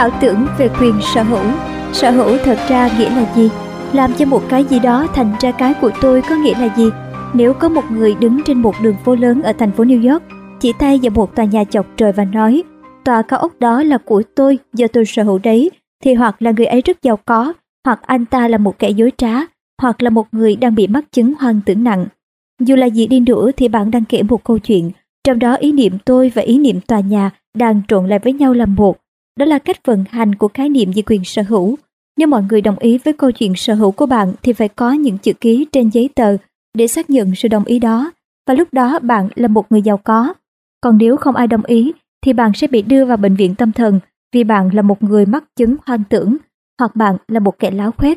Ảo tưởng về quyền sở hữu. Sở hữu thật ra nghĩa là gì? Làm cho một cái gì đó thành ra cái của tôi có nghĩa là gì? Nếu có một người đứng trên một đường phố lớn ở thành phố New York, chỉ tay vào một tòa nhà chọc trời và nói tòa cao ốc đó là của tôi, do tôi sở hữu đấy, thì hoặc là người ấy rất giàu có, hoặc anh ta là một kẻ dối trá, hoặc là một người đang bị mắc chứng hoang tưởng nặng. Dù là gì đi nữa thì bạn đang kể một câu chuyện, trong đó ý niệm tôi và ý niệm tòa nhà đang trộn lại với nhau làm một. Đó là cách vận hành của khái niệm về quyền sở hữu. Nếu mọi người đồng ý với câu chuyện sở hữu của bạn thì phải có những chữ ký trên giấy tờ để xác nhận sự đồng ý đó, và lúc đó bạn là một người giàu có. Còn nếu không ai đồng ý thì bạn sẽ bị đưa vào bệnh viện tâm thần vì bạn là một người mắc chứng hoang tưởng, hoặc bạn là một kẻ láo khoét.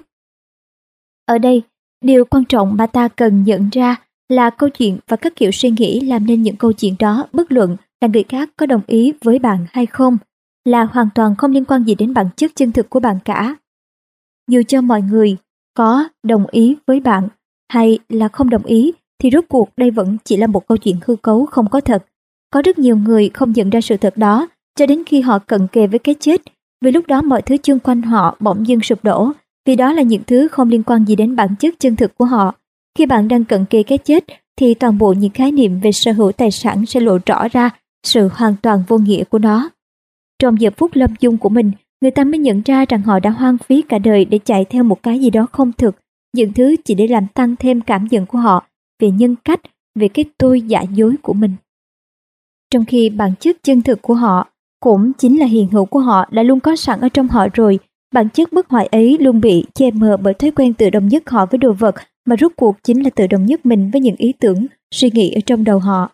Ở đây, điều quan trọng mà ta cần nhận ra là câu chuyện và các kiểu suy nghĩ làm nên những câu chuyện đó, bất luận là người khác có đồng ý với bạn hay không, là hoàn toàn không liên quan gì đến bản chất chân thực của bạn cả. Dù cho mọi người có đồng ý với bạn hay là không đồng ý thì rốt cuộc đây vẫn chỉ là một câu chuyện hư cấu không có thật. Có rất nhiều người không nhận ra sự thật đó cho đến khi họ cận kề với cái chết, vì lúc đó mọi thứ xung quanh họ bỗng dưng sụp đổ, vì đó là những thứ không liên quan gì đến bản chất chân thực của họ. Khi bạn đang cận kề cái chết thì toàn bộ những khái niệm về sở hữu tài sản sẽ lộ rõ ra sự hoàn toàn vô nghĩa của nó. Trong giờ phút lâm chung của mình, người ta mới nhận ra rằng họ đã hoang phí cả đời để chạy theo một cái gì đó không thực, những thứ chỉ để làm tăng thêm cảm nhận của họ về nhân cách, về cái tôi giả dối của mình. Trong khi bản chất chân thực của họ, cũng chính là hiện hữu của họ, đã luôn có sẵn ở trong họ rồi, bản chất bất hoại ấy luôn bị che mờ bởi thói quen tự đồng nhất họ với đồ vật, mà rốt cuộc chính là tự đồng nhất mình với những ý tưởng, suy nghĩ ở trong đầu họ.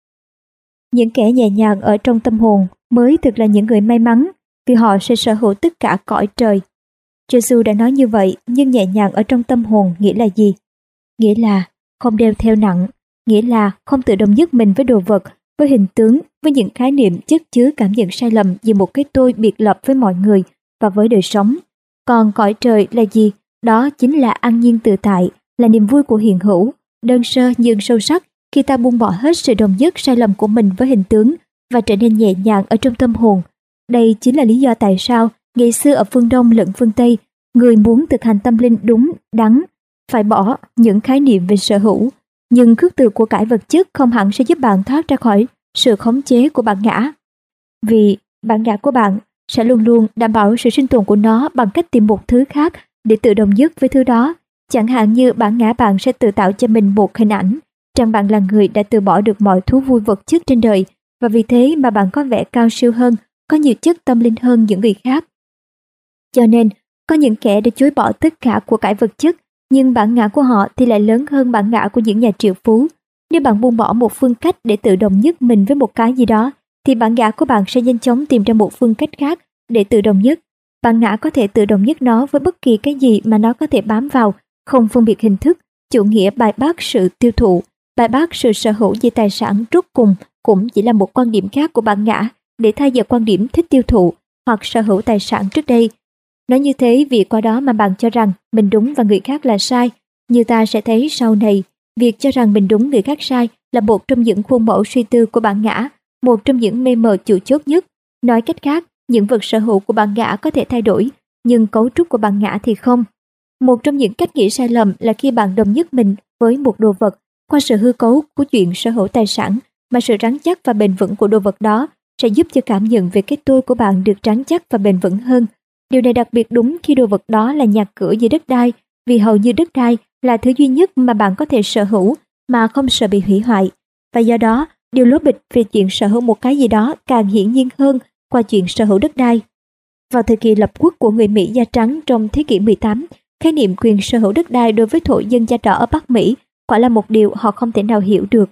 Những kẻ nhẹ nhàng ở trong tâm hồn mới thực là những người may mắn, vì họ sẽ sở hữu tất cả cõi trời. Giêsu đã nói như vậy, nhưng nhẹ nhàng ở trong tâm hồn nghĩa là gì? Nghĩa là không đeo theo nặng, nghĩa là không tự đồng nhất mình với đồ vật, với hình tướng, với những khái niệm chất chứa cảm nhận sai lầm về một cái tôi biệt lập với mọi người và với đời sống. Còn cõi trời là gì? Đó chính là an nhiên tự tại, là niềm vui của hiện hữu, đơn sơ nhưng sâu sắc khi ta buông bỏ hết sự đồng nhất sai lầm của mình với hình tướng và trở nên nhẹ nhàng ở trong tâm hồn. Đây chính là lý do tại sao ngày xưa ở phương Đông lẫn phương Tây, người muốn thực hành tâm linh đúng đắn phải bỏ những khái niệm về sở hữu. Nhưng khước từ của cải vật chất không hẳn sẽ giúp bạn thoát ra khỏi sự khống chế của bản ngã. Vì bản ngã của bạn sẽ luôn luôn đảm bảo sự sinh tồn của nó bằng cách tìm một thứ khác để tự đồng nhất với thứ đó. Chẳng hạn như bản ngã bạn sẽ tự tạo cho mình một hình ảnh rằng bạn là người đã từ bỏ được mọi thú vui vật chất trên đời, và vì thế mà bạn có vẻ cao siêu hơn, có nhiều chất tâm linh hơn những người khác. Cho nên, có những kẻ đã chối bỏ tất cả của cải vật chất, nhưng bản ngã của họ thì lại lớn hơn bản ngã của những nhà triệu phú. Nếu bạn buông bỏ một phương cách để tự đồng nhất mình với một cái gì đó, thì bản ngã của bạn sẽ nhanh chóng tìm ra một phương cách khác để tự đồng nhất. Bản ngã có thể tự đồng nhất nó với bất kỳ cái gì mà nó có thể bám vào, không phân biệt hình thức, chủ nghĩa bài bác sự tiêu thụ, bài bác sự sở hữu về tài sản rốt cùng cũng chỉ là một quan điểm khác của bản ngã để thay vào quan điểm thích tiêu thụ hoặc sở hữu tài sản trước đây. Nói như thế vì qua đó mà bạn cho rằng mình đúng và người khác là sai. Như ta sẽ thấy sau này, việc cho rằng mình đúng người khác sai là một trong những khuôn mẫu suy tư của bản ngã, một trong những mê mờ chủ chốt nhất. Nói cách khác, những vật sở hữu của bản ngã có thể thay đổi, nhưng cấu trúc của bản ngã thì không. Một trong những cách nghĩ sai lầm là khi bạn đồng nhất mình với một đồ vật qua sự hư cấu của chuyện sở hữu tài sản, mà sự rắn chắc và bền vững của đồ vật đó sẽ giúp cho cảm nhận về cái tôi của bạn được rắn chắc và bền vững hơn. Điều này đặc biệt đúng khi đồ vật đó là nhà cửa dưới đất đai, vì hầu như đất đai là thứ duy nhất mà bạn có thể sở hữu mà không sợ bị hủy hoại. Và do đó, điều lố bịch về chuyện sở hữu một cái gì đó càng hiển nhiên hơn qua chuyện sở hữu đất đai. Vào thời kỳ lập quốc của người Mỹ da trắng trong thế kỷ 18, khái niệm quyền sở hữu đất đai đối với thổ dân da đỏ ở Bắc Mỹ quả là một điều họ không thể nào hiểu được.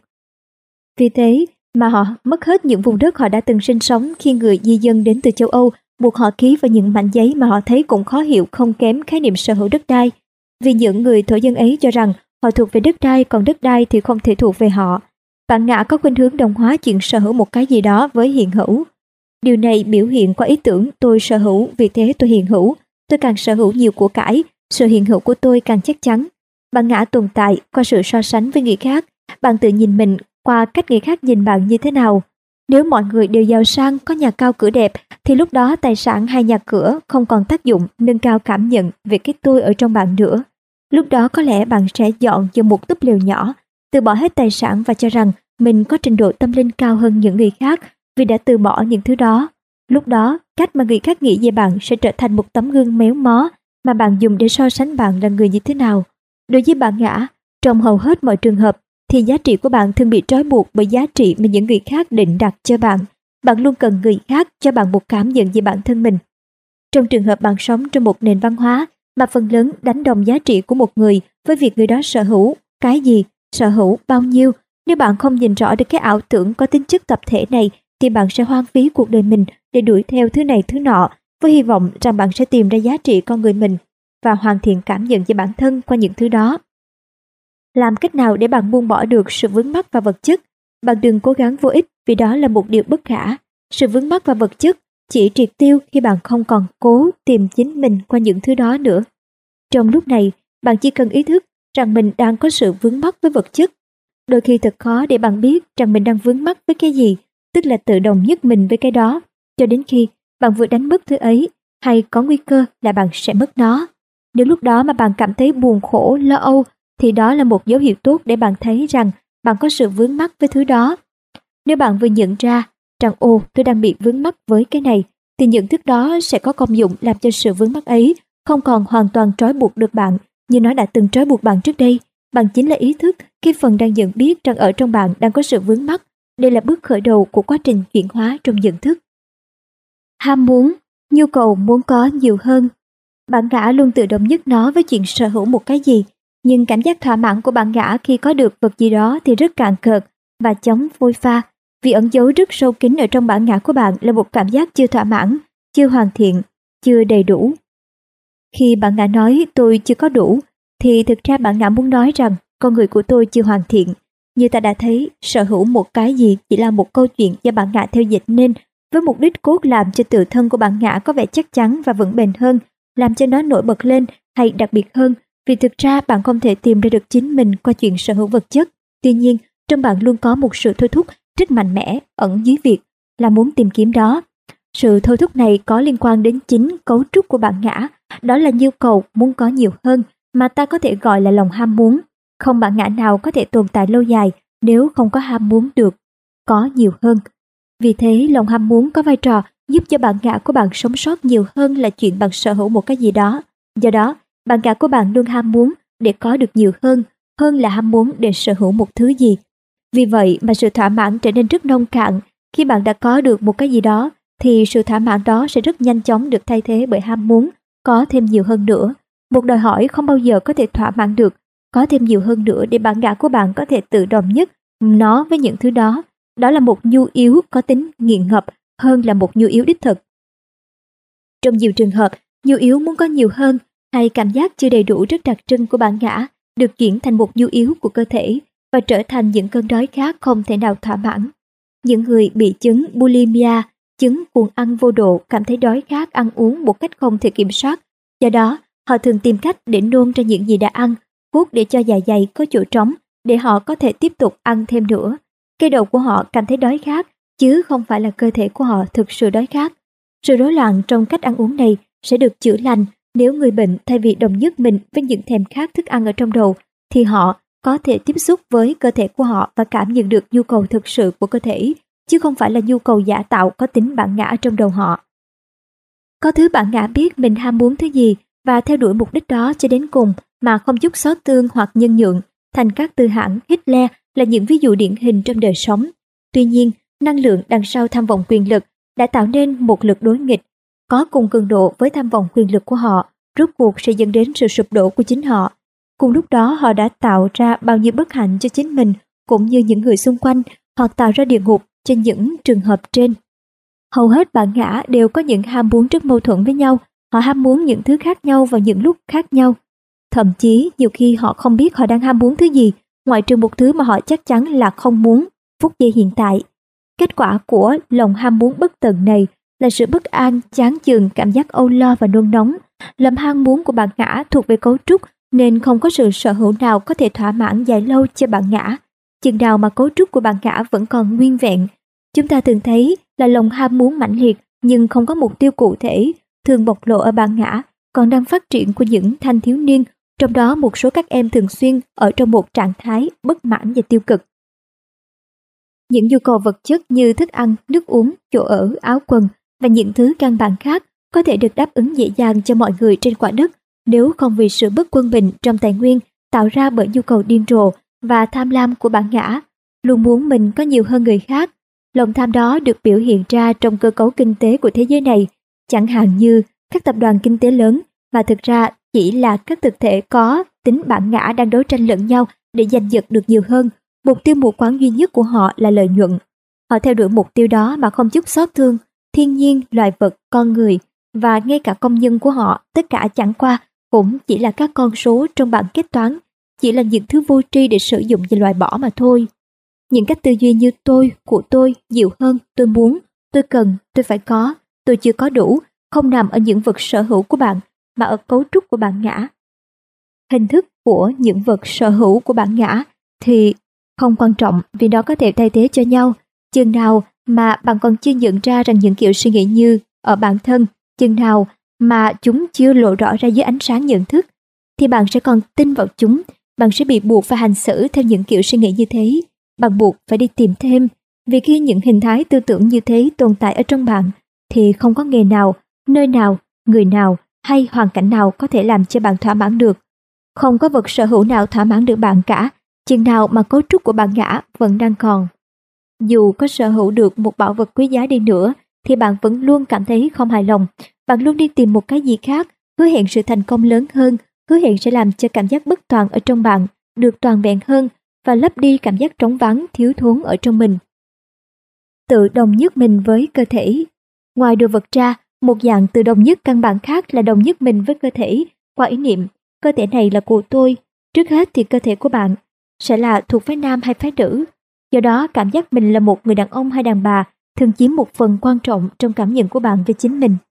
Vì thế mà họ mất hết những vùng đất họ đã từng sinh sống khi người di dân đến từ châu Âu buộc họ ký vào những mảnh giấy mà họ thấy cũng khó hiểu không kém khái niệm sở hữu đất đai. Vì những người thổ dân ấy cho rằng họ thuộc về đất đai, còn đất đai thì không thể thuộc về họ. Bản ngã có khuynh hướng đồng hóa chuyện sở hữu một cái gì đó với hiện hữu. Điều này biểu hiện qua ý tưởng tôi sở hữu, vì thế tôi hiện hữu. Tôi càng sở hữu nhiều của cải, sự hiện hữu của tôi càng chắc chắn. Bản ngã tồn tại qua sự so sánh với người khác. Bạn tự nhìn mình qua cách người khác nhìn bạn như thế nào. Nếu mọi người đều giàu sang, có nhà cao cửa đẹp, thì lúc đó tài sản hay nhà cửa không còn tác dụng nâng cao cảm nhận về cái tôi ở trong bạn nữa. Lúc đó có lẽ bạn sẽ dọn vào một túp lều nhỏ, từ bỏ hết tài sản và cho rằng mình có trình độ tâm linh cao hơn những người khác vì đã từ bỏ những thứ đó. Lúc đó, cách mà người khác nghĩ về bạn sẽ trở thành một tấm gương méo mó mà bạn dùng để so sánh bạn là người như thế nào. Đối với bạn Ngã, trong hầu hết mọi trường hợp, thì giá trị của bạn thường bị trói buộc bởi giá trị mà những người khác định đặt cho bạn. Bạn luôn cần người khác cho bạn một cảm nhận về bản thân mình. Trong trường hợp bạn sống trong một nền văn hóa mà phần lớn đánh đồng giá trị của một người với việc người đó sở hữu cái gì, sở hữu bao nhiêu, nếu bạn không nhìn rõ được cái ảo tưởng có tính chất tập thể này, thì bạn sẽ hoang phí cuộc đời mình để đuổi theo thứ này thứ nọ, với hy vọng rằng bạn sẽ tìm ra giá trị con người mình và hoàn thiện cảm nhận về bản thân qua những thứ đó. Làm cách nào để bạn buông bỏ được sự vướng mắc vào vật chất? Bạn đừng cố gắng vô ích, vì đó là một điều bất khả. Sự vướng mắc vào vật chất chỉ triệt tiêu khi bạn không còn cố tìm chính mình qua những thứ đó nữa. Trong lúc này, bạn chỉ cần ý thức rằng mình đang có sự vướng mắc với vật chất. Đôi khi thật khó để bạn biết rằng mình đang vướng mắc với cái gì, tức là tự đồng nhất mình với cái đó, cho đến khi bạn vừa đánh mất thứ ấy, hay có nguy cơ là bạn sẽ mất nó. Nếu lúc đó mà bạn cảm thấy buồn khổ, lo âu, thì đó là một dấu hiệu tốt để bạn thấy rằng bạn có sự vướng mắc với thứ đó. Nếu bạn vừa nhận ra rằng tôi đang bị vướng mắc với cái này, thì nhận thức đó sẽ có công dụng làm cho sự vướng mắc ấy không còn hoàn toàn trói buộc được bạn như nó đã từng trói buộc bạn trước đây. Bạn chính là ý thức, cái phần đang nhận biết rằng ở trong bạn đang có sự vướng mắc. Đây là bước khởi đầu của quá trình chuyển hóa trong nhận thức. Ham muốn, nhu cầu muốn có nhiều hơn. Bạn Ngã luôn tự đồng nhất nó với chuyện sở hữu một cái gì, nhưng cảm giác thỏa mãn của bạn Ngã khi có được vật gì đó thì rất cạn cợt và chóng phôi pha, vì ẩn giấu rất sâu kín ở trong bản ngã của bạn là một cảm giác chưa thỏa mãn, chưa hoàn thiện, chưa đầy đủ. Khi bạn Ngã nói tôi chưa có đủ, thì thực ra bạn Ngã muốn nói rằng con người của tôi chưa hoàn thiện. Như ta đã thấy, sở hữu một cái gì chỉ là một câu chuyện do bạn Ngã theo dịch nên, với mục đích cốt làm cho tự thân của bạn Ngã có vẻ chắc chắn và vững bền hơn, làm cho nó nổi bật lên hay đặc biệt hơn, vì thực ra bạn không thể tìm ra được chính mình qua chuyện sở hữu vật chất. Tuy nhiên, trong bạn luôn có một sự thôi thúc rất mạnh mẽ ẩn dưới việc là muốn tìm kiếm đó. Sự thôi thúc này có liên quan đến chính cấu trúc của bạn Ngã, đó là nhu cầu muốn có nhiều hơn mà ta có thể gọi là lòng ham muốn. Không bạn Ngã nào có thể tồn tại lâu dài nếu không có ham muốn được có nhiều hơn. Vì thế, lòng ham muốn có vai trò giúp cho bạn Ngã của bạn sống sót nhiều hơn là chuyện bạn sở hữu một cái gì đó. Do đó, bạn Ngã của bạn luôn ham muốn để có được nhiều hơn là ham muốn để sở hữu một thứ gì. Vì vậy mà sự thỏa mãn trở nên rất nông cạn. Khi bạn đã có được một cái gì đó, thì sự thỏa mãn đó sẽ rất nhanh chóng được thay thế bởi ham muốn có thêm nhiều hơn nữa. Một đòi hỏi không bao giờ có thể thỏa mãn được có thêm nhiều hơn nữa để bạn Ngã của bạn có thể tự đồng nhất nó với những thứ đó. Đó là một nhu yếu có tính nghiện ngập hơn là một nhu yếu đích thực. Trong nhiều trường hợp, nhu yếu muốn có nhiều hơn hay cảm giác chưa đầy đủ rất đặc trưng của bạn Ngã được chuyển thành một nhu yếu của cơ thể và trở thành những cơn đói khát không thể nào thỏa mãn. Những người bị chứng bulimia, chứng cuồng ăn vô độ, cảm thấy đói khát ăn uống một cách không thể kiểm soát. Do đó, họ thường tìm cách để nôn ra những gì đã ăn, hút để cho dạ dày có chỗ trống để họ có thể tiếp tục ăn thêm nữa. Cái đầu của họ cảm thấy đói khát, chứ không phải là cơ thể của họ thực sự đói khát. Sự rối loạn trong cách ăn uống này sẽ được chữa lành nếu người bệnh thay vì đồng nhất mình với những thèm khát thức ăn ở trong đầu, thì họ có thể tiếp xúc với cơ thể của họ và cảm nhận được nhu cầu thực sự của cơ thể, chứ không phải là nhu cầu giả tạo có tính bản ngã trong đầu họ. Có thứ bản ngã biết mình ham muốn thứ gì và theo đuổi mục đích đó cho đến cùng mà không chút xót tương hoặc nhân nhượng. Thành các tư hãng, Hitler là những ví dụ điển hình trong đời sống. Tuy nhiên, năng lượng đằng sau tham vọng quyền lực đã tạo nên một lực đối nghịch, có cùng cường độ với tham vọng quyền lực của họ, rốt cuộc sẽ dẫn đến sự sụp đổ của chính họ. Cùng lúc đó họ đã tạo ra bao nhiêu bất hạnh cho chính mình cũng như những người xung quanh, hoặc tạo ra địa ngục trên những trường hợp trên. Hầu hết bản ngã đều có những ham muốn rất mâu thuẫn với nhau, họ ham muốn những thứ khác nhau vào những lúc khác nhau. Thậm chí nhiều khi họ không biết họ đang ham muốn thứ gì, ngoại trừ một thứ mà họ chắc chắn là không muốn, phút giây hiện tại. Kết quả của lòng ham muốn bất tận này là sự bất an, chán chường, cảm giác âu lo và nôn nóng. Lòng ham muốn của bản ngã thuộc về cấu trúc nên không có sự sở hữu nào có thể thỏa mãn dài lâu cho bản ngã. Chừng nào mà cấu trúc của bản ngã vẫn còn nguyên vẹn, Chúng ta thường thấy là lòng ham muốn mãnh liệt nhưng không có mục tiêu cụ thể, thường bộc lộ ở bản ngã, còn đang phát triển của những thanh thiếu niên, trong đó một số các em thường xuyên ở trong một trạng thái bất mãn và tiêu cực. Những nhu cầu vật chất như thức ăn, nước uống, chỗ ở, áo quần và những thứ căn bản khác có thể được đáp ứng dễ dàng cho mọi người trên quả đất nếu không vì sự bất quân bình trong tài nguyên tạo ra bởi nhu cầu điên rồ và tham lam của bản ngã, luôn muốn mình có nhiều hơn người khác. Lòng tham đó được biểu hiện ra trong cơ cấu kinh tế của thế giới này, chẳng hạn như các tập đoàn kinh tế lớn mà thực ra chỉ là các thực thể có tính bản ngã đang đấu tranh lẫn nhau để giành giật được nhiều hơn. Mục tiêu mù quáng duy nhất của họ là lợi nhuận. Họ theo đuổi mục tiêu đó mà không chút xót thương thiên nhiên, loài vật, con người và ngay cả công nhân của họ, tất cả chẳng qua cũng chỉ là các con số trong bảng kế toán, chỉ là những thứ vô tri để sử dụng và loại bỏ mà thôi. Những cách tư duy như tôi, của tôi, nhiều hơn, tôi muốn, tôi cần, tôi phải có, tôi chưa có đủ, không nằm ở những vật sở hữu của bạn, mà ở cấu trúc của bản ngã. Hình thức của những vật sở hữu của bản ngã thì không quan trọng vì nó có thể thay thế cho nhau. Chừng nào mà bạn còn chưa nhận ra rằng những kiểu suy nghĩ như ở bản thân, chừng nào mà chúng chưa lộ rõ ra dưới ánh sáng nhận thức, thì bạn sẽ còn tin vào chúng, bạn sẽ bị buộc phải hành xử theo những kiểu suy nghĩ như thế. Bạn buộc phải đi tìm thêm, vì khi những hình thái tư tưởng như thế tồn tại ở trong bạn, thì không có nghề nào, nơi nào, người nào hay hoàn cảnh nào có thể làm cho bạn thỏa mãn được. Không có vật sở hữu nào thỏa mãn được bạn cả, chừng nào mà cấu trúc của bản ngã vẫn đang còn. Dù có sở hữu được một bảo vật quý giá đi nữa, thì bạn vẫn luôn cảm thấy không hài lòng. Bạn luôn đi tìm một cái gì khác, hứa hẹn sự thành công lớn hơn, hứa hẹn sẽ làm cho cảm giác bất toàn ở trong bạn được toàn vẹn hơn và lấp đi cảm giác trống vắng, thiếu thốn ở trong mình. Tự đồng nhất mình với cơ thể. Ngoài đồ vật ra, một dạng tự đồng nhất căn bản khác là đồng nhất mình với cơ thể qua ý niệm. Cơ thể này là của tôi. Trước hết thì cơ thể của bạn sẽ là thuộc phái nam hay phái nữ. Do đó, cảm giác mình là một người đàn ông hay đàn bà thường chiếm một phần quan trọng trong cảm nhận của bạn về chính mình.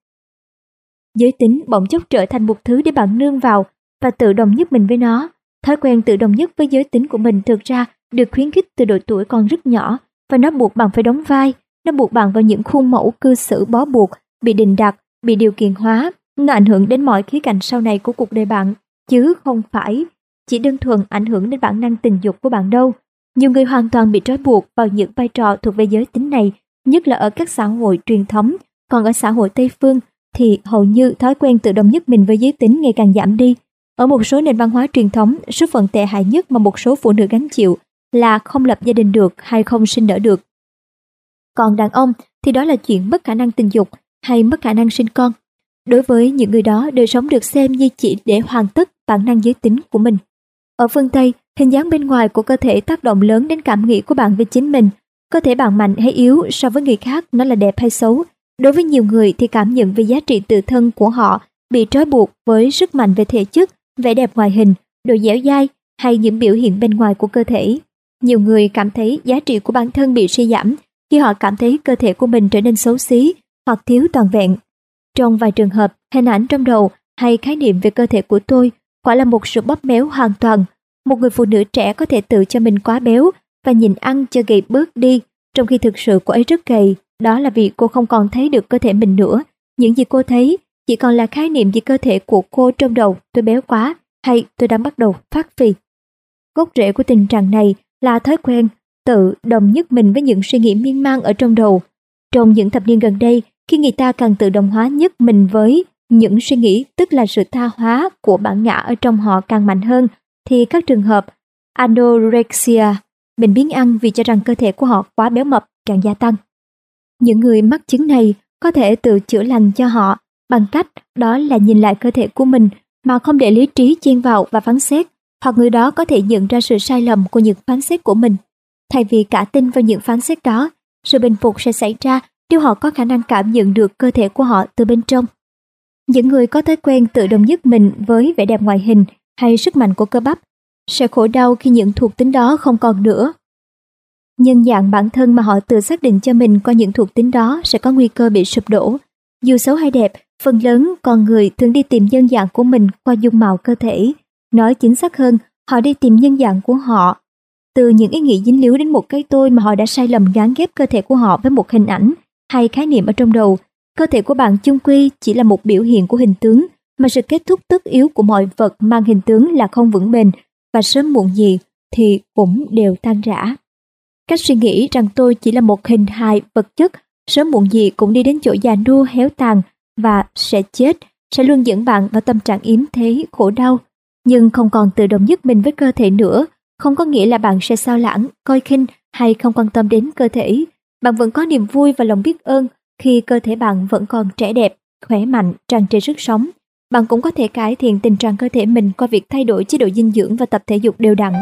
Giới tính bỗng chốc trở thành một thứ để bạn nương vào và tự đồng nhất mình với nó. Thói quen tự đồng nhất với giới tính của mình thực ra được khuyến khích từ độ tuổi còn rất nhỏ, và nó buộc bạn phải đóng vai, nó buộc bạn vào những khuôn mẫu cư xử bó buộc, bị định đặt, bị điều kiện hóa. Nó ảnh hưởng đến mọi khía cạnh sau này của cuộc đời bạn, chứ không phải chỉ đơn thuần ảnh hưởng đến bản năng tình dục của bạn đâu. Nhiều người hoàn toàn bị trói buộc vào những vai trò thuộc về giới tính này, nhất là ở các xã hội truyền thống. Còn ở xã hội Tây phương thì hầu như thói quen tự đồng nhất mình với giới tính ngày càng giảm đi. Ở một số nền văn hóa truyền thống, số phận tệ hại nhất mà một số phụ nữ gánh chịu là không lập gia đình được hay không sinh nở được. Còn đàn ông thì đó là chuyện mất khả năng tình dục hay mất khả năng sinh con. Đối với những người đó, đời sống được xem như chỉ để hoàn tất bản năng giới tính của mình. Ở phương Tây, hình dáng bên ngoài của cơ thể tác động lớn đến cảm nghĩ của bạn về chính mình. Cơ thể bạn mạnh hay yếu so với người khác, nó là đẹp hay xấu. Đối với nhiều người thì cảm nhận về giá trị tự thân của họ bị trói buộc với sức mạnh về thể chất, vẻ đẹp ngoại hình, độ dẻo dai hay những biểu hiện bên ngoài của cơ thể. Nhiều người cảm thấy giá trị của bản thân bị suy giảm khi họ cảm thấy cơ thể của mình trở nên xấu xí hoặc thiếu toàn vẹn. Trong vài trường hợp, hình ảnh trong đầu hay khái niệm về cơ thể của tôi quả là một sự bóp méo hoàn toàn. Một người phụ nữ trẻ có thể tự cho mình quá béo và nhịn ăn cho gầy bớt đi, trong khi thực sự cô ấy rất gầy. Đó là vì cô không còn thấy được cơ thể mình nữa. Những gì cô thấy chỉ còn là khái niệm về cơ thể của cô trong đầu: tôi béo quá, hay tôi đang bắt đầu phát phì. Gốc rễ của tình trạng này là thói quen tự đồng nhất mình với những suy nghĩ miên man ở trong đầu. Trong những thập niên gần đây, khi người ta càng tự động hóa nhất mình với những suy nghĩ, tức là sự tha hóa của bản ngã ở trong họ càng mạnh hơn, thì các trường hợp anorexia, bệnh biến ăn vì cho rằng cơ thể của họ quá béo mập, càng gia tăng. Những người mắc chứng này có thể tự chữa lành cho họ bằng cách đó là nhìn lại cơ thể của mình mà không để lý trí chen vào và phán xét, hoặc người đó có thể nhận ra sự sai lầm của những phán xét của mình. Thay vì cả tin vào những phán xét đó, sự bình phục sẽ xảy ra nếu họ có khả năng cảm nhận được cơ thể của họ từ bên trong. Những người có thói quen tự đồng nhất mình với vẻ đẹp ngoại hình hay sức mạnh của cơ bắp sẽ khổ đau khi những thuộc tính đó không còn nữa. Nhân dạng bản thân mà họ tự xác định cho mình qua những thuộc tính đó sẽ có nguy cơ bị sụp đổ. Dù xấu hay đẹp, phần lớn con người thường đi tìm nhân dạng của mình qua dung mạo cơ thể. Nói chính xác hơn, họ đi tìm nhân dạng của họ từ những ý nghĩ dính líu đến một cái tôi mà họ đã sai lầm gán ghép cơ thể của họ với một hình ảnh hay khái niệm ở trong đầu. Cơ thể của bạn chung quy chỉ là một biểu hiện của hình tướng, mà sự kết thúc tất yếu của mọi vật mang hình tướng là không vững bền, và sớm muộn gì thì cũng đều tan rã. Cách suy nghĩ rằng tôi chỉ là một hình hài vật chất, sớm muộn gì cũng đi đến chỗ già nua héo tàn và sẽ chết, sẽ luôn dẫn bạn vào tâm trạng yếm thế khổ đau. Nhưng không còn tự động nhất mình với cơ thể nữa, không có nghĩa là bạn sẽ sao lãng, coi khinh hay không quan tâm đến cơ thể. Bạn vẫn có niềm vui và lòng biết ơn khi cơ thể bạn vẫn còn trẻ đẹp, khỏe mạnh, tràn trề sức sống. Bạn cũng có thể cải thiện tình trạng cơ thể mình qua việc thay đổi chế độ dinh dưỡng và tập thể dục đều đặn.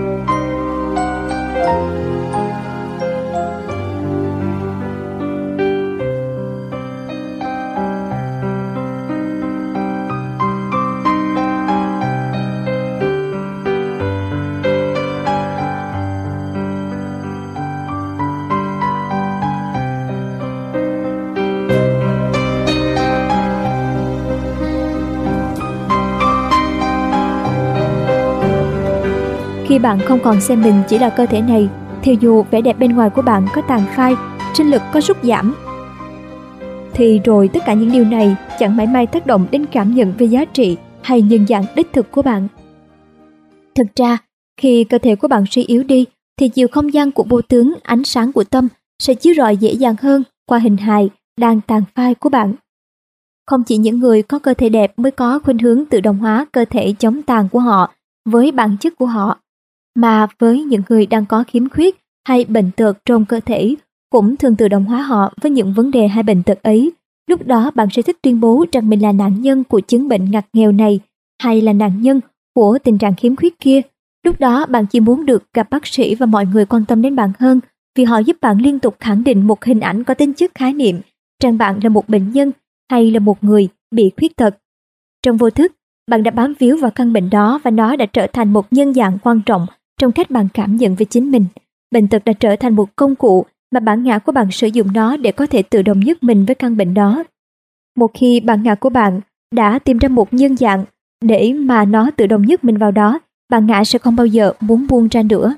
Khi bạn không còn xem mình chỉ là cơ thể này, thì dù vẻ đẹp bên ngoài của bạn có tàn phai, sinh lực có sút giảm, thì rồi tất cả những điều này chẳng mảy may tác động đến cảm nhận về giá trị hay nhân dạng đích thực của bạn. Thực ra, khi cơ thể của bạn suy yếu đi, thì chiều không gian của vô tướng, ánh sáng của tâm sẽ chiếu rọi dễ dàng hơn qua hình hài đang tàn phai của bạn. Không chỉ những người có cơ thể đẹp mới có khuynh hướng tự động hóa cơ thể chống tàn của họ với bản chất của họ, mà với những người đang có khiếm khuyết hay bệnh tật trong cơ thể cũng thường tự động hóa họ với những vấn đề hay bệnh tật ấy. Lúc đó bạn sẽ thích tuyên bố rằng mình là nạn nhân của chứng bệnh ngặt nghèo này, hay là nạn nhân của tình trạng khiếm khuyết kia. Lúc đó bạn chỉ muốn được gặp bác sĩ và mọi người quan tâm đến bạn hơn, vì họ giúp bạn liên tục khẳng định một hình ảnh có tính chất khái niệm rằng bạn là một bệnh nhân hay là một người bị khuyết tật. Trong vô thức, bạn đã bám víu vào căn bệnh đó và nó đã trở thành một nhân dạng quan trọng trong cách bạn cảm nhận về chính mình. Bệnh tật đã trở thành một công cụ mà bản ngã của bạn sử dụng nó để có thể tự động nhất mình với căn bệnh đó. Một khi bản ngã của bạn đã tìm ra một nhân dạng để mà nó tự động nhất mình vào đó, bản ngã sẽ không bao giờ muốn buông ra nữa.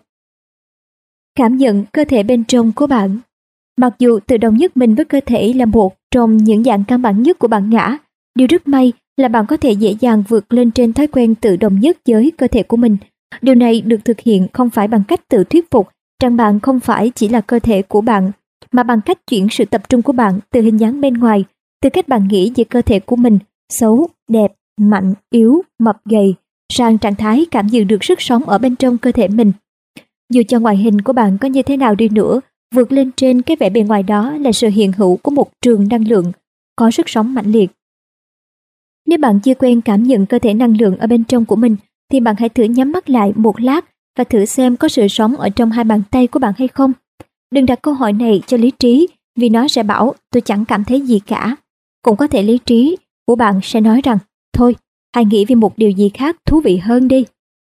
Cảm nhận cơ thể bên trong của bạn. Mặc dù tự động nhất mình với cơ thể là một trong những dạng căn bản nhất của bản ngã, điều rất may là bạn có thể dễ dàng vượt lên trên thói quen tự động nhất với cơ thể của mình. Điều này được thực hiện không phải bằng cách tự thuyết phục rằng bạn không phải chỉ là cơ thể của bạn, mà bằng cách chuyển sự tập trung của bạn từ hình dáng bên ngoài, từ cách bạn nghĩ về cơ thể của mình, xấu, đẹp, mạnh, yếu, mập gầy, sang trạng thái cảm nhận được sức sống ở bên trong cơ thể mình. Dù cho ngoại hình của bạn có như thế nào đi nữa, vượt lên trên cái vẻ bề ngoài đó là sự hiện hữu của một trường năng lượng có sức sống mãnh liệt. Nếu bạn chưa quen cảm nhận cơ thể năng lượng ở bên trong của mình, thì bạn hãy thử nhắm mắt lại một lát và thử xem có sự sống ở trong hai bàn tay của bạn hay không. Đừng đặt câu hỏi này cho lý trí, vì nó sẽ bảo tôi chẳng cảm thấy gì cả. Cũng có thể lý trí của bạn sẽ nói rằng thôi, hãy nghĩ về một điều gì khác thú vị hơn đi.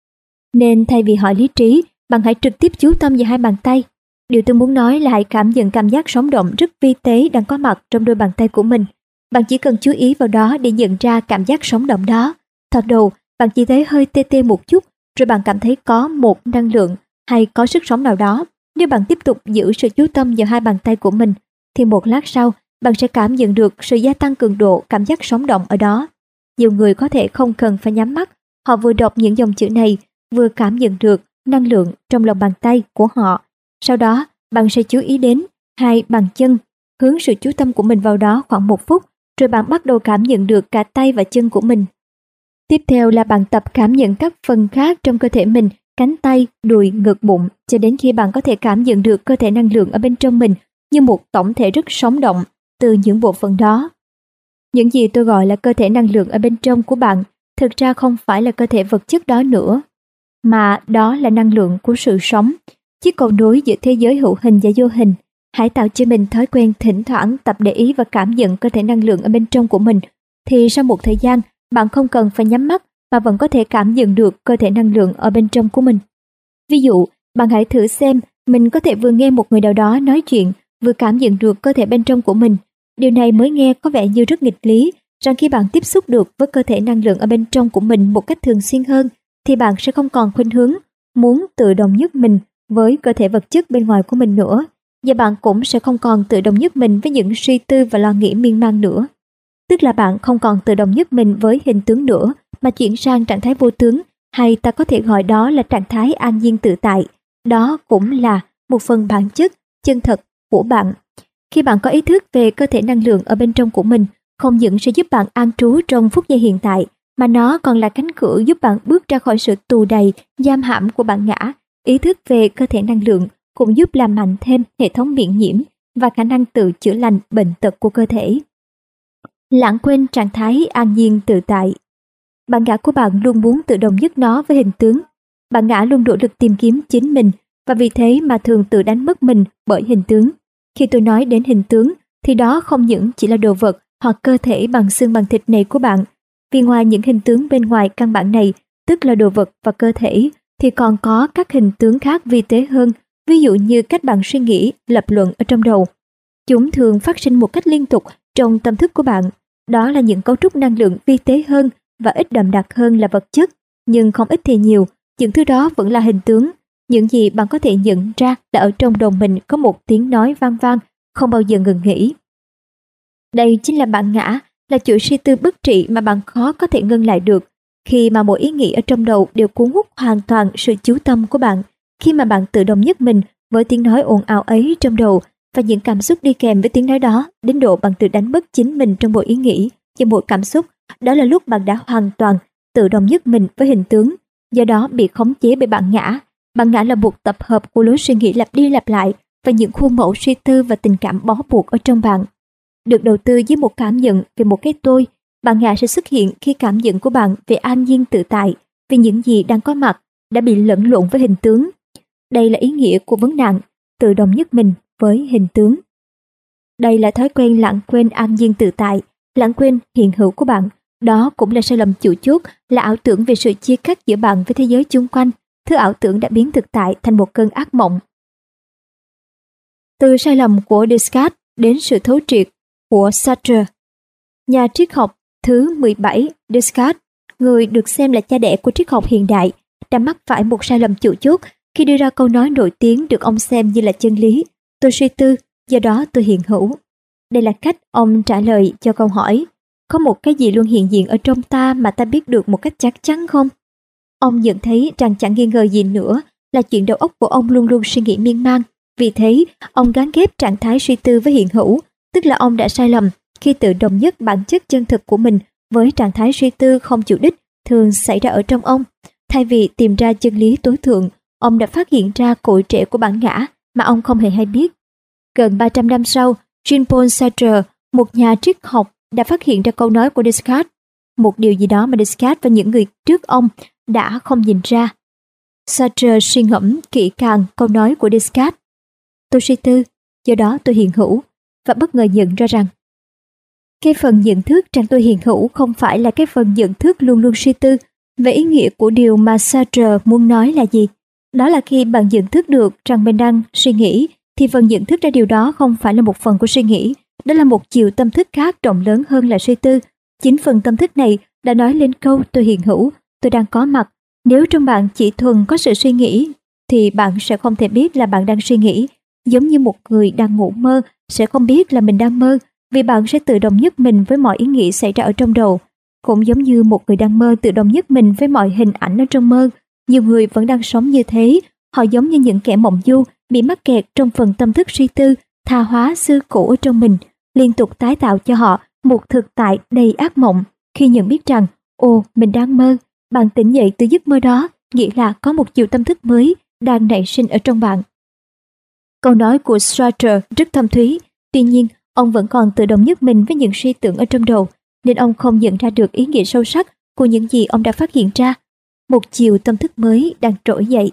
Nên thay vì hỏi lý trí, bạn hãy trực tiếp chú tâm vào hai bàn tay. Điều tôi muốn nói là hãy cảm nhận cảm giác sống động rất vi tế đang có mặt trong đôi bàn tay của mình. Bạn chỉ cần chú ý vào đó để nhận ra cảm giác sống động đó. Thoạt đầu, bạn chỉ thấy hơi tê tê một chút, rồi bạn cảm thấy có một năng lượng hay có sức sống nào đó. Nếu bạn tiếp tục giữ sự chú tâm vào hai bàn tay của mình, thì một lát sau, bạn sẽ cảm nhận được sự gia tăng cường độ cảm giác sống động ở đó. Nhiều người có thể không cần phải nhắm mắt, họ vừa đọc những dòng chữ này, vừa cảm nhận được năng lượng trong lòng bàn tay của họ. Sau đó, bạn sẽ chú ý đến hai bàn chân, hướng sự chú tâm của mình vào đó khoảng 1 phút, rồi bạn bắt đầu cảm nhận được cả tay và chân của mình. Tiếp theo là bạn tập cảm nhận các phần khác trong cơ thể mình, cánh tay, đùi, ngực, bụng, cho đến khi bạn có thể cảm nhận được cơ thể năng lượng ở bên trong mình như một tổng thể rất sống động từ những bộ phận đó. Những gì tôi gọi là cơ thể năng lượng ở bên trong của bạn thực ra không phải là cơ thể vật chất đó nữa, mà đó là năng lượng của sự sống, chiếc cầu nối giữa thế giới hữu hình và vô hình. Hãy tạo cho mình thói quen thỉnh thoảng tập để ý và cảm nhận cơ thể năng lượng ở bên trong của mình, thì sau một thời gian, bạn không cần phải nhắm mắt mà vẫn có thể cảm nhận được cơ thể năng lượng ở bên trong của mình. Ví dụ, bạn hãy thử xem mình có thể vừa nghe một người nào đó nói chuyện, vừa cảm nhận được cơ thể bên trong của mình. Điều này mới nghe có vẻ như rất nghịch lý, rằng khi bạn tiếp xúc được với cơ thể năng lượng ở bên trong của mình một cách thường xuyên hơn, thì bạn sẽ không còn khuynh hướng muốn tự động nhất mình với cơ thể vật chất bên ngoài của mình nữa, và bạn cũng sẽ không còn tự đồng nhất mình với những suy tư và lo nghĩ miên man nữa. Tức là bạn không còn tự đồng nhất mình với hình tướng nữa, mà chuyển sang trạng thái vô tướng, hay ta có thể gọi đó là trạng thái an nhiên tự tại. Đó cũng là một phần bản chất, chân thật của bạn. Khi bạn có ý thức về cơ thể năng lượng ở bên trong của mình, không những sẽ giúp bạn an trú trong phút giây hiện tại, mà nó còn là cánh cửa giúp bạn bước ra khỏi sự tù đầy, giam hãm của bản ngã. Ý thức về cơ thể năng lượng cũng giúp làm mạnh thêm hệ thống miễn nhiễm và khả năng tự chữa lành bệnh tật của cơ thể. Lãng quên trạng thái an nhiên tự tại. Bản ngã của bạn luôn muốn tự đồng nhất nó với hình tướng. Bản ngã luôn nỗ lực tìm kiếm chính mình, và vì thế mà thường tự đánh mất mình bởi hình tướng. Khi tôi nói đến hình tướng, thì đó không những chỉ là đồ vật hoặc cơ thể bằng xương bằng thịt này của bạn. Vì ngoài những hình tướng bên ngoài căn bản này, tức là đồ vật và cơ thể, thì còn có các hình tướng khác vi tế hơn, ví dụ như cách bạn suy nghĩ, lập luận ở trong đầu. Chúng thường phát sinh một cách liên tục trong tâm thức của bạn. Đó là những cấu trúc năng lượng vi tế hơn và ít đậm đặc hơn là vật chất, nhưng không ít thì nhiều, những thứ đó vẫn là hình tướng. Những gì bạn có thể nhận ra là ở trong đầu mình có một tiếng nói vang vang, không bao giờ ngừng nghỉ. Đây chính là bản ngã, là chuỗi suy tư bất trị mà bạn khó có thể ngưng lại được. Khi mà mỗi ý nghĩ ở trong đầu đều cuốn hút hoàn toàn sự chú tâm của bạn, khi mà bạn tự đồng nhất mình với tiếng nói ồn ào ấy trong đầu và những cảm xúc đi kèm với tiếng nói đó, đến độ bạn tự đánh mất chính mình trong mỗi ý nghĩ và mỗi cảm xúc, đó là lúc bạn đã hoàn toàn tự đồng nhất mình với hình tướng, do đó bị khống chế bởi bản ngã. Bản ngã là một tập hợp của lối suy nghĩ lặp đi lặp lại và những khuôn mẫu suy tư và tình cảm bó buộc ở trong bạn. Được đầu tư với một cảm nhận về một cái tôi, bản ngã sẽ xuất hiện khi cảm nhận của bạn về an nhiên tự tại, vì những gì đang có mặt đã bị lẫn lộn với hình tướng. Đây là ý nghĩa của vấn nạn tự đồng nhất mình với hình tướng. Đây là thói quen lãng quên an nhiên tự tại, lãng quên hiện hữu của bạn. Đó cũng là sai lầm chủ chốt, là ảo tưởng về sự chia cắt giữa bạn với thế giới chung quanh. Thứ ảo tưởng đã biến thực tại thành một cơn ác mộng. Từ sai lầm của Descartes đến sự thấu triệt của Sartre. Nhà triết học thứ 17 Descartes, người được xem là cha đẻ của triết học hiện đại, đã mắc phải một sai lầm chủ chốt khi đưa ra câu nói nổi tiếng được ông xem như là chân lý: tôi suy tư, do đó tôi hiện hữu. Đây là cách ông trả lời cho câu hỏi: có một cái gì luôn hiện diện ở trong ta mà ta biết được một cách chắc chắn không? Ông nhận thấy rằng chẳng nghi ngờ gì nữa là chuyện đầu óc của ông luôn luôn suy nghĩ miên man. Vì thế, ông gán ghép trạng thái suy tư với hiện hữu, tức là ông đã sai lầm khi tự đồng nhất bản chất chân thực của mình với trạng thái suy tư không chủ đích thường xảy ra ở trong ông. Thay vì tìm ra chân lý tối thượng, ông đã phát hiện ra cội rễ của bản ngã mà ông không hề hay biết. Gần 300 năm sau, Jean-Paul Sartre, một nhà triết học, đã phát hiện ra câu nói của Descartes, một điều gì đó mà Descartes và những người trước ông đã không nhìn ra. Sartre suy ngẫm kỹ càng câu nói của Descartes: tôi suy tư, do đó tôi hiện hữu, và bất ngờ nhận ra rằng cái phần nhận thức rằng tôi hiện hữu không phải là cái phần nhận thức luôn luôn suy tư. Về ý nghĩa của điều mà Sartre muốn nói là gì? Đó là khi bạn nhận thức được rằng mình đang suy nghĩ, thì phần nhận thức ra điều đó không phải là một phần của suy nghĩ, đó là một chiều tâm thức khác rộng lớn hơn là suy tư. Chính phần tâm thức này đã nói lên câu tôi hiện hữu, tôi đang có mặt. Nếu trong bạn chỉ thuần có sự suy nghĩ, thì bạn sẽ không thể biết là bạn đang suy nghĩ. Giống như một người đang ngủ mơ sẽ không biết là mình đang mơ, vì bạn sẽ tự đồng nhất mình với mọi ý nghĩ xảy ra ở trong đầu. Cũng giống như một người đang mơ tự đồng nhất mình với mọi hình ảnh ở trong mơ. Nhiều người vẫn đang sống như thế, họ giống như những kẻ mộng du bị mắc kẹt trong phần tâm thức suy tư, tha hóa xưa cũ ở trong mình, liên tục tái tạo cho họ một thực tại đầy ác mộng. Khi nhận biết rằng, ồ, mình đang mơ, bạn tỉnh dậy từ giấc mơ đó, nghĩa là có một chiều tâm thức mới đang nảy sinh ở trong bạn. Câu nói của Sartre rất thâm thúy, tuy nhiên ông vẫn còn tự đồng nhất mình với những suy tưởng ở trong đầu, nên ông không nhận ra được ý nghĩa sâu sắc của những gì ông đã phát hiện ra. Một chiều tâm thức mới đang trỗi dậy.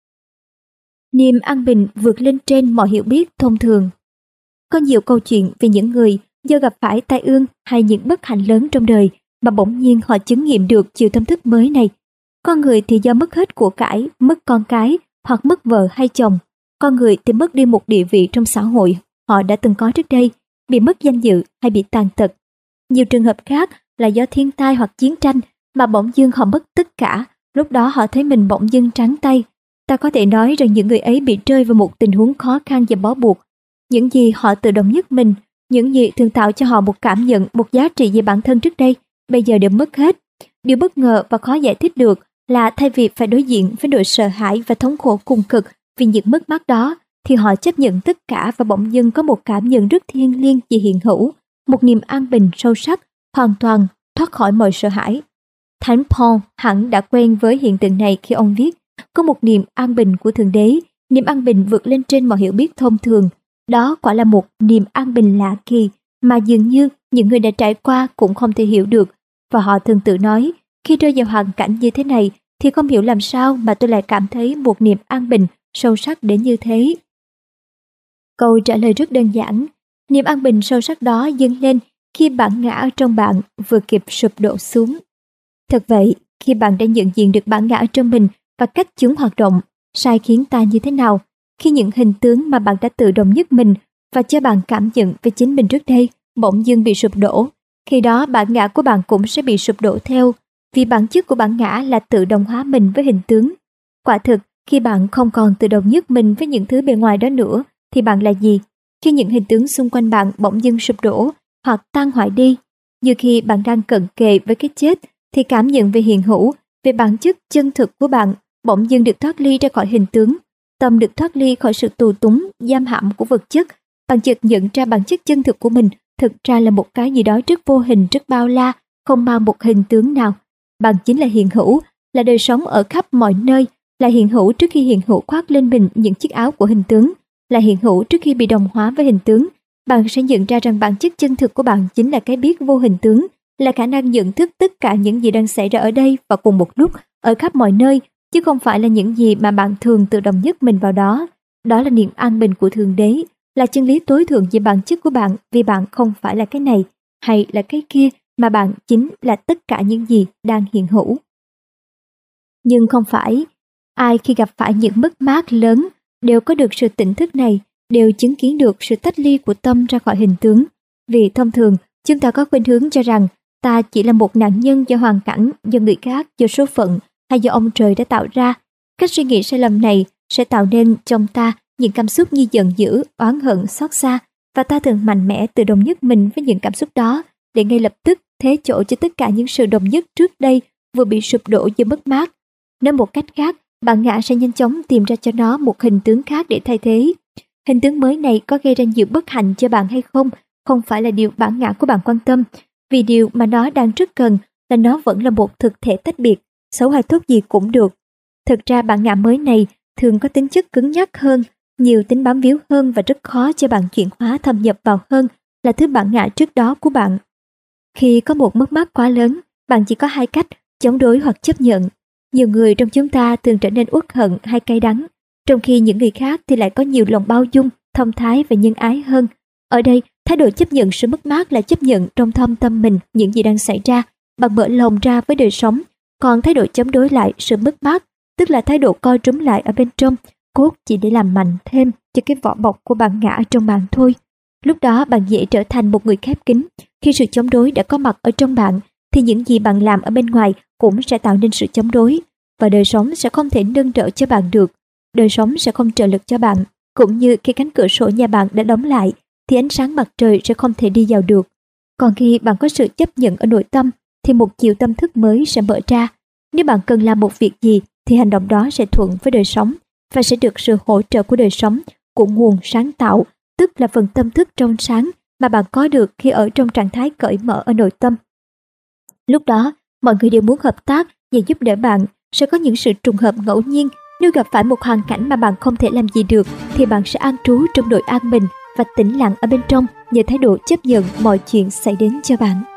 Niềm an bình vượt lên trên mọi hiểu biết thông thường. Có nhiều câu chuyện về những người do gặp phải tai ương hay những bất hạnh lớn trong đời mà bỗng nhiên họ chứng nghiệm được chiều tâm thức mới này. Con người thì do mất hết của cải, mất con cái hoặc mất vợ hay chồng. Con người thì mất đi một địa vị trong xã hội họ đã từng có trước đây, bị mất danh dự hay bị tàn tật. Nhiều trường hợp khác là do thiên tai hoặc chiến tranh mà bỗng dưng họ mất tất cả, lúc đó họ thấy mình bỗng dưng trắng tay. Ta có thể nói rằng những người ấy bị rơi vào một tình huống khó khăn và bó buộc. Những gì họ tự động nhất mình, những gì thường tạo cho họ một cảm nhận, một giá trị về bản thân trước đây, bây giờ đều mất hết. Điều bất ngờ và khó giải thích được là thay vì phải đối diện với nỗi sợ hãi và thống khổ cùng cực vì những mất mát đó, thì họ chấp nhận tất cả và bỗng dưng có một cảm nhận rất thiêng liêng về hiện hữu, một niềm an bình sâu sắc, hoàn toàn thoát khỏi mọi sợ hãi. Thánh Paul hẳn đã quen với hiện tượng này khi ông viết: có một niềm an bình của Thượng Đế, niềm an bình vượt lên trên mọi hiểu biết thông thường. Đó quả là một niềm an bình lạ kỳ mà dường như những người đã trải qua cũng không thể hiểu được, và họ thường tự nói, khi rơi vào hoàn cảnh như thế này thì không hiểu làm sao mà tôi lại cảm thấy một niềm an bình sâu sắc đến như thế. Câu trả lời rất đơn giản, niềm an bình sâu sắc đó dâng lên khi bản ngã trong bạn vừa kịp sụp đổ xuống. Thật vậy, khi bạn đã nhận diện được bản ngã trong mình và cách chúng hoạt động, sai khiến ta như thế nào, khi những hình tướng mà bạn đã tự đồng nhất mình và cho bạn cảm nhận về chính mình trước đây bỗng dưng bị sụp đổ, khi đó bản ngã của bạn cũng sẽ bị sụp đổ theo, vì bản chất của bản ngã là tự đồng hóa mình với hình tướng. Quả thực, khi bạn không còn tự đồng nhất mình với những thứ bề ngoài đó nữa, thì bạn là gì? Khi những hình tướng xung quanh bạn bỗng dưng sụp đổ hoặc tan hoại đi, như khi bạn đang cận kề với cái chết, thì cảm nhận về hiện hữu, về bản chất chân thực của bạn bỗng dưng được thoát ly ra khỏi hình tướng. Tâm được thoát ly khỏi sự tù túng, giam hãm của vật chất. Bạn chợt nhận ra bản chất chân thực của mình thực ra là một cái gì đó rất vô hình, rất bao la, không mang một hình tướng nào. Bạn chính là hiện hữu, là đời sống ở khắp mọi nơi, là hiện hữu trước khi hiện hữu khoác lên mình những chiếc áo của hình tướng, là hiện hữu trước khi bị đồng hóa với hình tướng. Bạn sẽ nhận ra rằng bản chất chân thực của bạn chính là cái biết vô hình tướng, là khả năng nhận thức tất cả những gì đang xảy ra ở đây và cùng một lúc, ở khắp mọi nơi, chứ không phải là những gì mà bạn thường tự đồng nhất mình vào đó. Đó là niềm an bình của Thượng Đế, là chân lý tối thượng về bản chất của bạn, vì bạn không phải là cái này hay là cái kia, mà bạn chính là tất cả những gì đang hiện hữu. Nhưng không phải ai khi gặp phải những mất mát lớn đều có được sự tỉnh thức này, đều chứng kiến được sự tách ly của tâm ra khỏi hình tướng. Vì thông thường, chúng ta có khuynh hướng cho rằng ta chỉ là một nạn nhân do hoàn cảnh, do người khác, do số phận hay do ông trời đã tạo ra. Cách suy nghĩ sai lầm này sẽ tạo nên trong ta những cảm xúc như giận dữ, oán hận, xót xa, và ta thường mạnh mẽ tự đồng nhất mình với những cảm xúc đó để ngay lập tức thế chỗ cho tất cả những sự đồng nhất trước đây vừa bị sụp đổ do mất mát. Nói một cách khác, bản ngã sẽ nhanh chóng tìm ra cho nó một hình tướng khác để thay thế. Hình tướng mới này có gây ra nhiều bất hạnh cho bạn hay không phải là điều bản ngã của bạn quan tâm, vì điều mà nó đang rất cần là nó vẫn là một thực thể tách biệt, xấu hay tốt gì cũng được. Thực ra bản ngã mới này thường có tính chất cứng nhắc hơn, nhiều tính bám víu hơn và rất khó cho bạn chuyển hóa thâm nhập vào hơn là thứ bản ngã trước đó của bạn. Khi có một mất mát quá lớn, bạn chỉ có hai cách: chống đối hoặc chấp nhận. Nhiều người trong chúng ta thường trở nên uất hận hay cay đắng, trong khi những người khác thì lại có nhiều lòng bao dung, thông thái và nhân ái hơn. Ở đây, thái độ chấp nhận sự mất mát là chấp nhận trong thâm tâm mình những gì đang xảy ra, bạn mở lòng ra với đời sống. Còn thái độ chống đối lại sự mất mát, tức là thái độ co rúm lại ở bên trong, cốt chỉ để làm mạnh thêm cho cái vỏ bọc của bản ngã trong bạn thôi. Lúc đó bạn dễ trở thành một người khép kín. Khi sự chống đối đã có mặt ở trong bạn, thì những gì bạn làm ở bên ngoài cũng sẽ tạo nên sự chống đối, và đời sống sẽ không thể nâng đỡ cho bạn được. Đời sống sẽ không trợ lực cho bạn, cũng như khi cánh cửa sổ nhà bạn đã đóng lại, thì ánh sáng mặt trời sẽ không thể đi vào được. Còn khi bạn có sự chấp nhận ở nội tâm, thì một chiều tâm thức mới sẽ mở ra. Nếu bạn cần làm một việc gì, thì hành động đó sẽ thuận với đời sống và sẽ được sự hỗ trợ của đời sống, của nguồn sáng tạo, tức là phần tâm thức trong sáng mà bạn có được khi ở trong trạng thái cởi mở ở nội tâm. Lúc đó, mọi người đều muốn hợp tác và giúp đỡ bạn. Sẽ có những sự trùng hợp ngẫu nhiên. Nếu gặp phải một hoàn cảnh mà bạn không thể làm gì được, thì bạn sẽ an trú trong nội an bình và tĩnh lặng ở bên trong nhờ thái độ chấp nhận mọi chuyện xảy đến cho bạn.